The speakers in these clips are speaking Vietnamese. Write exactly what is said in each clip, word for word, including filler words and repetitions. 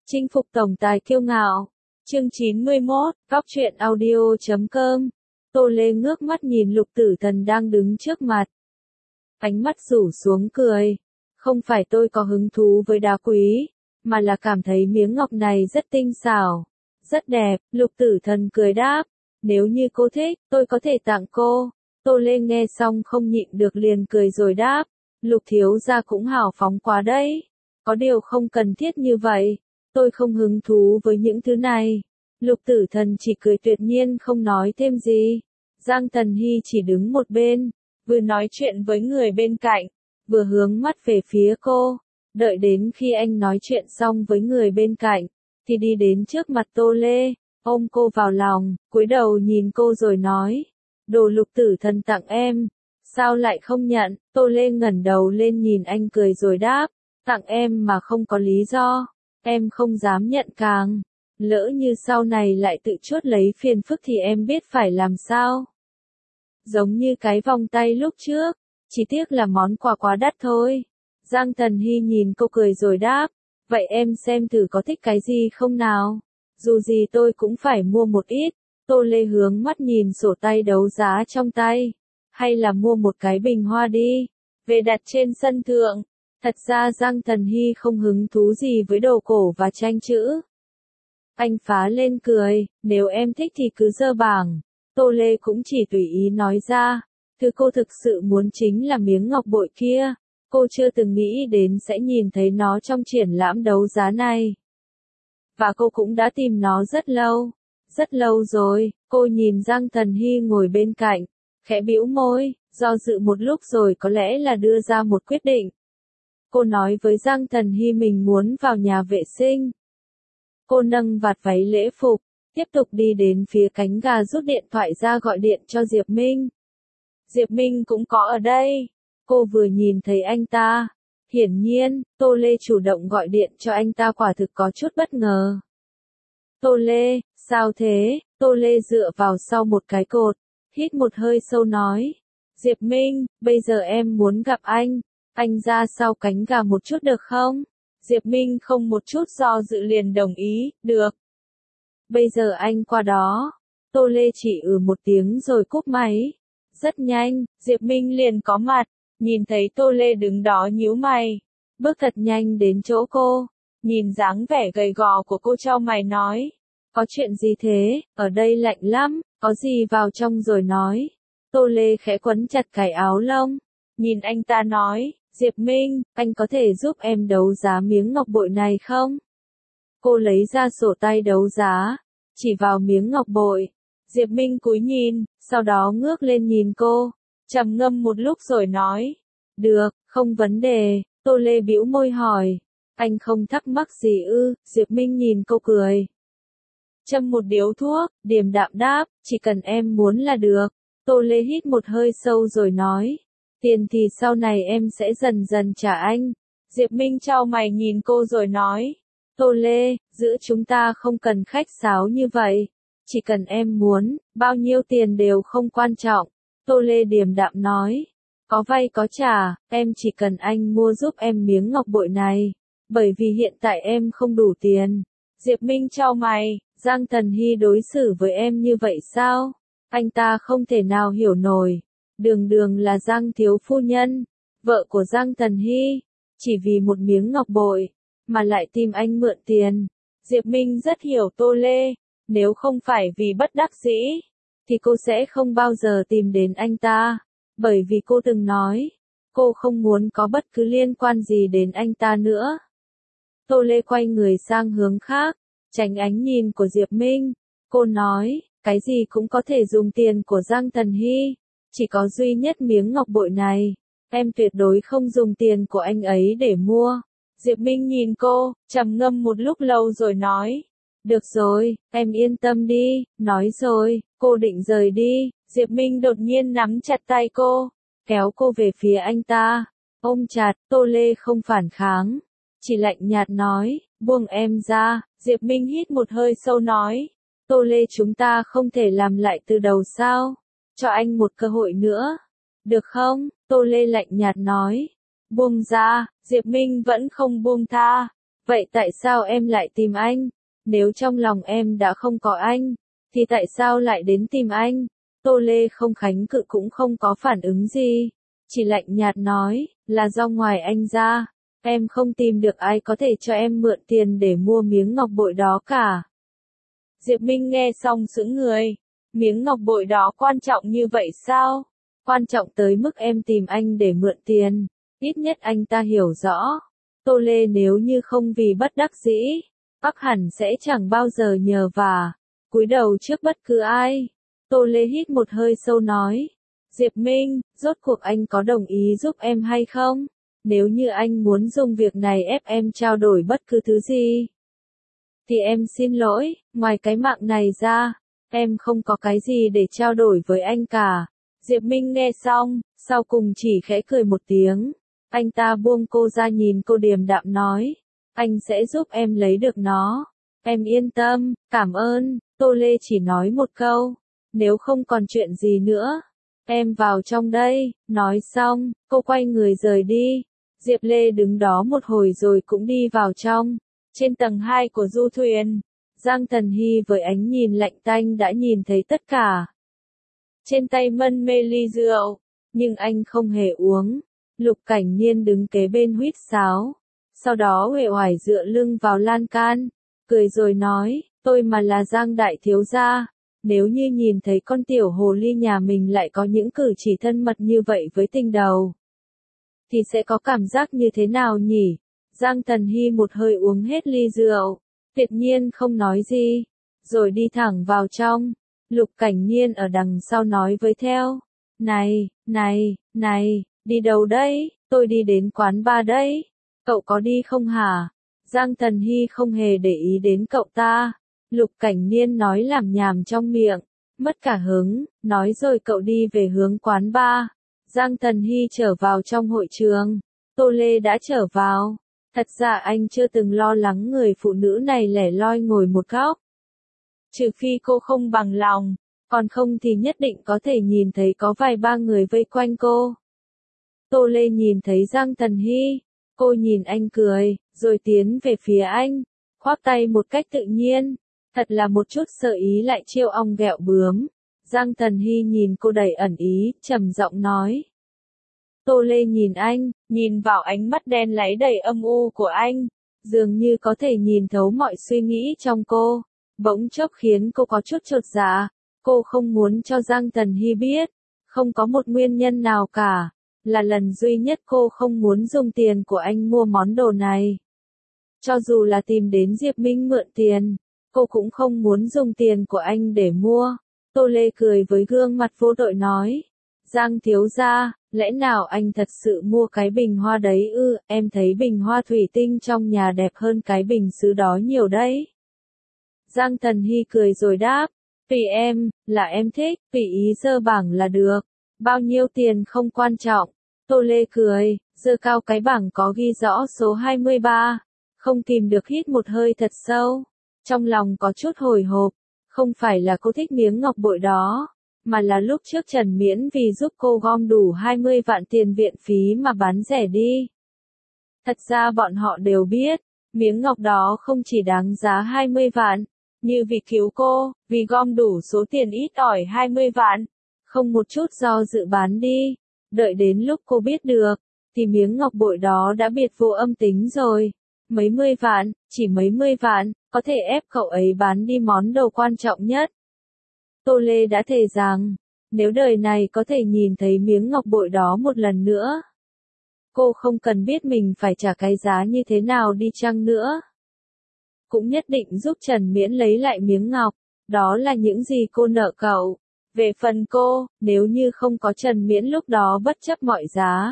Chinh phục tổng tài kiêu ngạo. Chương chín mươi mốt, góc truyện audio chấm com. Tô Lê ngước mắt nhìn Lục Tử Thần đang đứng trước mặt. Ánh mắt rủ xuống cười. Không phải tôi có hứng thú với đá quý, mà là cảm thấy miếng ngọc này rất tinh xảo, rất đẹp. Lục Tử Thần cười đáp. Nếu như cô thích, tôi có thể tặng cô. Tô Lê nghe xong không nhịn được liền cười rồi đáp. Lục thiếu gia cũng hào phóng quá đấy. Có điều không cần thiết như vậy. Tôi không hứng thú với những thứ này. Lục Tử Thần chỉ cười tuyệt nhiên không nói thêm gì. Giang Thần Hy chỉ đứng một bên, vừa nói chuyện với người bên cạnh, vừa hướng mắt về phía cô. Đợi đến khi anh nói chuyện xong với người bên cạnh, thì đi đến trước mặt Tô Lê, ôm cô vào lòng, cúi đầu nhìn cô rồi nói. Đồ Lục Tử Thần tặng em, sao lại không nhận? Tô Lê ngẩng đầu lên nhìn anh cười rồi đáp. Tặng em mà không có lý do, em không dám nhận càng. Lỡ như sau này lại tự chuốt lấy phiền phức thì em biết phải làm sao. Giống như cái vòng tay lúc trước, chỉ tiếc là món quà quá đắt thôi. Giang Thần Hy nhìn cô cười rồi đáp. Vậy em xem thử có thích cái gì không nào? Dù gì tôi cũng phải mua một ít. Tô Lê hướng mắt nhìn sổ tay đấu giá trong tay. Hay là mua một cái bình hoa đi, về đặt trên sân thượng. Thật ra Giang Thần Hy không hứng thú gì với đồ cổ và tranh chữ. Anh phá lên cười, nếu em thích thì cứ dơ bảng. Tô Lê cũng chỉ tùy ý nói ra. Thứ cô thực sự muốn chính là miếng ngọc bội kia. Cô chưa từng nghĩ đến sẽ nhìn thấy nó trong triển lãm đấu giá này. Và cô cũng đã tìm nó rất lâu. Rất lâu rồi. Cô nhìn Giang Thần Hy ngồi bên cạnh, khẽ bĩu môi, do dự một lúc rồi có lẽ là đưa ra một quyết định. Cô nói với Giang Thần Hy mình muốn vào nhà vệ sinh. Cô nâng vạt váy lễ phục, tiếp tục đi đến phía cánh gà rút điện thoại ra gọi điện cho Diệp Minh. Diệp Minh cũng có ở đây. Cô vừa nhìn thấy anh ta. Hiển nhiên, Tô Lê chủ động gọi điện cho anh ta quả thực có chút bất ngờ. Tô Lê, sao thế? Tô Lê dựa vào sau một cái cột, hít một hơi sâu nói. Diệp Minh, bây giờ em muốn gặp anh. Anh ra sau cánh gà một chút được không? Diệp Minh không một chút do dự liền đồng ý, được. Bây giờ anh qua đó. Tô Lê chỉ ừ một tiếng rồi cúp máy. Rất nhanh, Diệp Minh liền có mặt, nhìn thấy Tô Lê đứng đó nhíu mày. Bước thật nhanh đến chỗ cô, nhìn dáng vẻ gầy gò của cô chau mày nói. Có chuyện gì thế, ở đây lạnh lắm, có gì vào trong rồi nói. Tô Lê khẽ quấn chặt cái áo lông, nhìn anh ta nói. Diệp Minh, anh có thể giúp em đấu giá miếng ngọc bội này không? Cô lấy ra sổ tay đấu giá, chỉ vào miếng ngọc bội. Diệp Minh cúi nhìn, sau đó ngước lên nhìn cô, trầm ngâm một lúc rồi nói. Được, không vấn đề. Tô Lê bĩu môi hỏi. Anh không thắc mắc gì ư? Diệp Minh nhìn cô cười. Châm một điếu thuốc, điềm đạm đáp, chỉ cần em muốn là được. Tô Lê hít một hơi sâu rồi nói. Tiền thì sau này em sẽ dần dần trả anh. Diệp Minh chau mày nhìn cô rồi nói. Tô Lê, giữa chúng ta không cần khách sáo như vậy. Chỉ cần em muốn, bao nhiêu tiền đều không quan trọng. Tô Lê điềm đạm nói. Có vay có trả, em chỉ cần anh mua giúp em miếng ngọc bội này. Bởi vì hiện tại em không đủ tiền. Diệp Minh chau mày, Giang Thần Hy đối xử với em như vậy sao? Anh ta không thể nào hiểu nổi. Đường đường là Giang thiếu phu nhân, vợ của Giang Thần Hy, chỉ vì một miếng ngọc bội, mà lại tìm anh mượn tiền. Diệp Minh rất hiểu Tô Lê, nếu không phải vì bất đắc dĩ, thì cô sẽ không bao giờ tìm đến anh ta, bởi vì cô từng nói, cô không muốn có bất cứ liên quan gì đến anh ta nữa. Tô Lê quay người sang hướng khác, tránh ánh nhìn của Diệp Minh, cô nói, cái gì cũng có thể dùng tiền của Giang Thần Hy. Chỉ có duy nhất miếng ngọc bội này, em tuyệt đối không dùng tiền của anh ấy để mua. Diệp Minh nhìn cô, trầm ngâm một lúc lâu rồi nói. Được rồi, em yên tâm đi, nói rồi, cô định rời đi. Diệp Minh đột nhiên nắm chặt tay cô, kéo cô về phía anh ta, ôm chặt. Tô Lê không phản kháng, chỉ lạnh nhạt nói, buông em ra. Diệp Minh hít một hơi sâu nói. Tô Lê, chúng ta không thể làm lại từ đầu sao? Cho anh một cơ hội nữa. Được không? Tô Lê lạnh nhạt nói. Buông ra. Diệp Minh vẫn không buông tha. Vậy tại sao em lại tìm anh? Nếu trong lòng em đã không có anh, thì tại sao lại đến tìm anh? Tô Lê không kháng cự cũng không có phản ứng gì, chỉ lạnh nhạt nói, là do ngoài anh ra, em không tìm được ai có thể cho em mượn tiền để mua miếng ngọc bội đó cả. Diệp Minh nghe xong sững người, miếng ngọc bội đó quan trọng như vậy sao? Quan trọng tới mức em tìm anh để mượn tiền, ít nhất anh ta hiểu rõ. Tô Lê nếu như không vì bất đắc dĩ, chắc hẳn sẽ chẳng bao giờ nhờ vả, cúi đầu trước bất cứ ai. Tô Lê hít một hơi sâu nói, Diệp Minh, rốt cuộc anh có đồng ý giúp em hay không? Nếu như anh muốn dùng việc này ép em trao đổi bất cứ thứ gì, thì em xin lỗi, ngoài cái mạng này ra, em không có cái gì để trao đổi với anh cả. Diệp Minh nghe xong, sau cùng chỉ khẽ cười một tiếng. Anh ta buông cô ra nhìn cô điềm đạm nói, anh sẽ giúp em lấy được nó. Em yên tâm, cảm ơn. Tô Lê chỉ nói một câu, nếu không còn chuyện gì nữa, em vào trong đây. Nói xong, cô quay người rời đi. Diệp Lê đứng đó một hồi rồi cũng đi vào trong. Trên tầng hai của du thuyền, Giang Thần Hy với ánh nhìn lạnh tanh đã nhìn thấy tất cả. Trên tay mân mê ly rượu, nhưng anh không hề uống. Lục Cảnh Niên đứng kế bên huýt sáo, sau đó uể oải dựa lưng vào lan can, cười rồi nói, tôi mà là Giang đại thiếu gia, nếu như nhìn thấy con tiểu hồ ly nhà mình lại có những cử chỉ thân mật như vậy với tình đầu, thì sẽ có cảm giác như thế nào nhỉ? Giang Thần Hy một hơi uống hết ly rượu, tuyệt nhiên không nói gì, rồi đi thẳng vào trong. Lục Cảnh Niên ở đằng sau nói với theo, này, này, này, đi đâu đấy? Tôi đi đến quán bar đấy. Cậu có đi không hả? Giang Thần Hy không hề để ý đến cậu ta. Lục Cảnh Niên nói làm nhảm trong miệng, mất cả hứng, nói rồi cậu đi về hướng quán bar. Giang Thần Hy trở vào trong hội trường. Tô Lê đã trở vào. Thật ra anh chưa từng lo lắng người phụ nữ này lẻ loi ngồi một góc. Trừ phi cô không bằng lòng, còn không thì nhất định có thể nhìn thấy có vài ba người vây quanh cô. Tô Lê nhìn thấy Giang Thần Hy, cô nhìn anh cười, rồi tiến về phía anh, khoác tay một cách tự nhiên, thật là một chút sợ ý lại trêu ong ghẹo bướm. Giang Thần Hy nhìn cô đầy ẩn ý, trầm giọng nói. Tô Lê nhìn anh, nhìn vào ánh mắt đen láy đầy âm u của anh, dường như có thể nhìn thấu mọi suy nghĩ trong cô, bỗng chốc khiến cô có chút chột dạ. Cô không muốn cho Giang Thần Hy biết, không có một nguyên nhân nào cả, là lần duy nhất cô không muốn dùng tiền của anh mua món đồ này. Cho dù là tìm đến Diệp Minh mượn tiền, cô cũng không muốn dùng tiền của anh để mua. Tô Lê cười với gương mặt vô tội nói, Giang thiếu gia, lẽ nào anh thật sự mua cái bình hoa đấy ư? Em thấy bình hoa thủy tinh trong nhà đẹp hơn cái bình sứ đó nhiều đấy. Giang Thần Hy cười rồi đáp, tùy em, là em thích, tùy ý giơ bảng là được, bao nhiêu tiền không quan trọng. Tô Lê cười, giơ cao cái bảng có ghi rõ số hai mươi ba, không kìm được hít một hơi thật sâu, trong lòng có chút hồi hộp, không phải là cô thích miếng ngọc bội đó, mà là lúc trước Trần Miễn vì giúp cô gom đủ hai mươi vạn tiền viện phí mà bán rẻ đi. Thật ra bọn họ đều biết, miếng ngọc đó không chỉ đáng giá hai mươi vạn, như vì cứu cô, vì gom đủ số tiền ít ỏi hai mươi vạn, không một chút do dự bán đi. Đợi đến lúc cô biết được, thì miếng ngọc bội đó đã biệt vô âm tính rồi. Mấy mươi vạn, chỉ mấy mươi vạn, có thể ép cậu ấy bán đi món đồ quan trọng nhất. Tô Lê đã thề rằng, nếu đời này có thể nhìn thấy miếng ngọc bội đó một lần nữa, cô không cần biết mình phải trả cái giá như thế nào đi chăng nữa, cũng nhất định giúp Trần Miễn lấy lại miếng ngọc. Đó là những gì cô nợ cậu. Về phần cô, nếu như không có Trần Miễn lúc đó bất chấp mọi giá,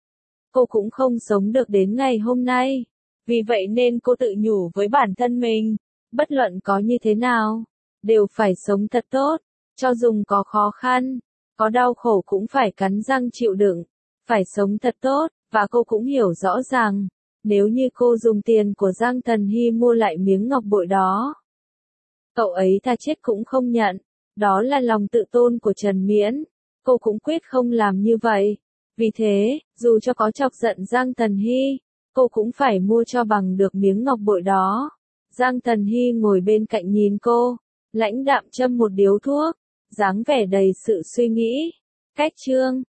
cô cũng không sống được đến ngày hôm nay. Vì vậy nên cô tự nhủ với bản thân mình, bất luận có như thế nào, đều phải sống thật tốt, cho dù có khó khăn, có đau khổ cũng phải cắn răng chịu đựng, phải sống thật tốt. Và cô cũng hiểu rõ ràng, nếu như cô dùng tiền của Giang Thần Hy mua lại miếng ngọc bội đó, cậu ấy thà chết cũng không nhận. Đó là lòng tự tôn của Trần Miễn, cô cũng quyết không làm như vậy. Vì thế, dù cho có chọc giận Giang Thần Hy, cô cũng phải mua cho bằng được miếng ngọc bội đó. Giang Thần Hy ngồi bên cạnh nhìn cô, lãnh đạm châm một điếu thuốc, dáng vẻ đầy sự suy nghĩ. Cách chương